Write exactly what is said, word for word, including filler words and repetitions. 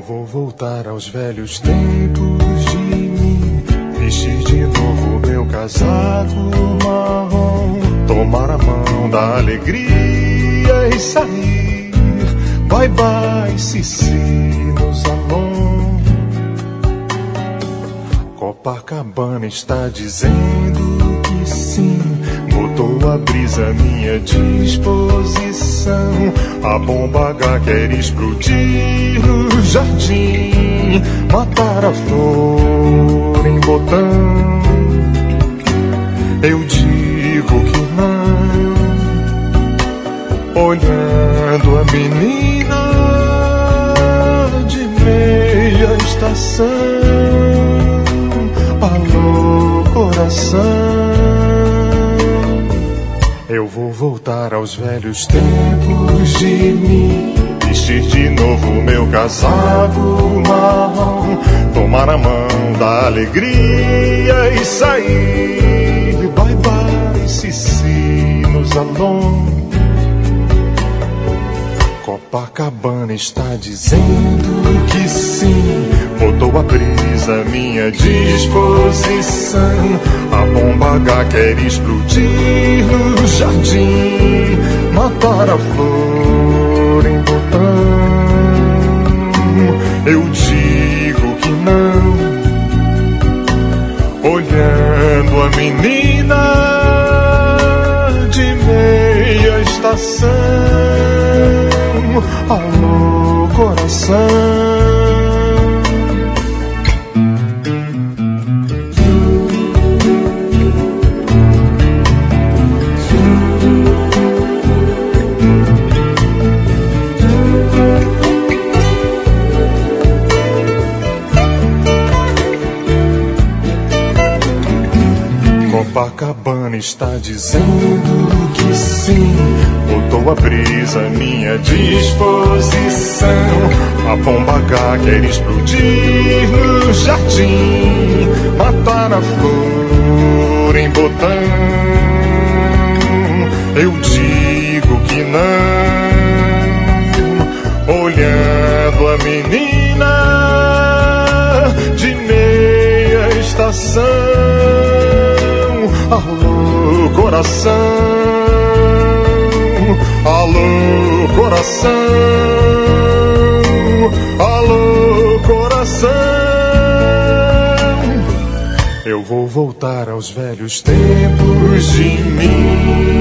vou voltar aos velhos tempos de mim, vestir de novo meu casaco marrom, tomar a mão da alegria e sair. Bye bye, Cici, nos along. Copacabana está dizendo que sim, botou a brisa à minha disposição. A bomba H quer explodir no jardim, matar a flor em botão. Eu digo que não, olhando a menina de meia estação. Alô, coração. Eu vou voltar aos velhos tempos de mim, vestir de novo meu casaco marrom, tomar a mão da alegria e sair. Bye bye, Cici, nos along. Copacabana está dizendo que sim, botou a brisa à minha disposição. A bomba H quer explodir no jardim, matar a flor em botão. Eu digo que não, olhando a menina de meia estação. Alô, coração. Copacabana está dizendo que sim, botou a brisa à minha disposição. A bomba H quer explodir no jardim, matar a flor em botão. Eu digo que não, olhando a menina de meia estação. Alô, coração. Alô, coração. Alô, coração. Eu vou voltar aos velhos tempos de mim.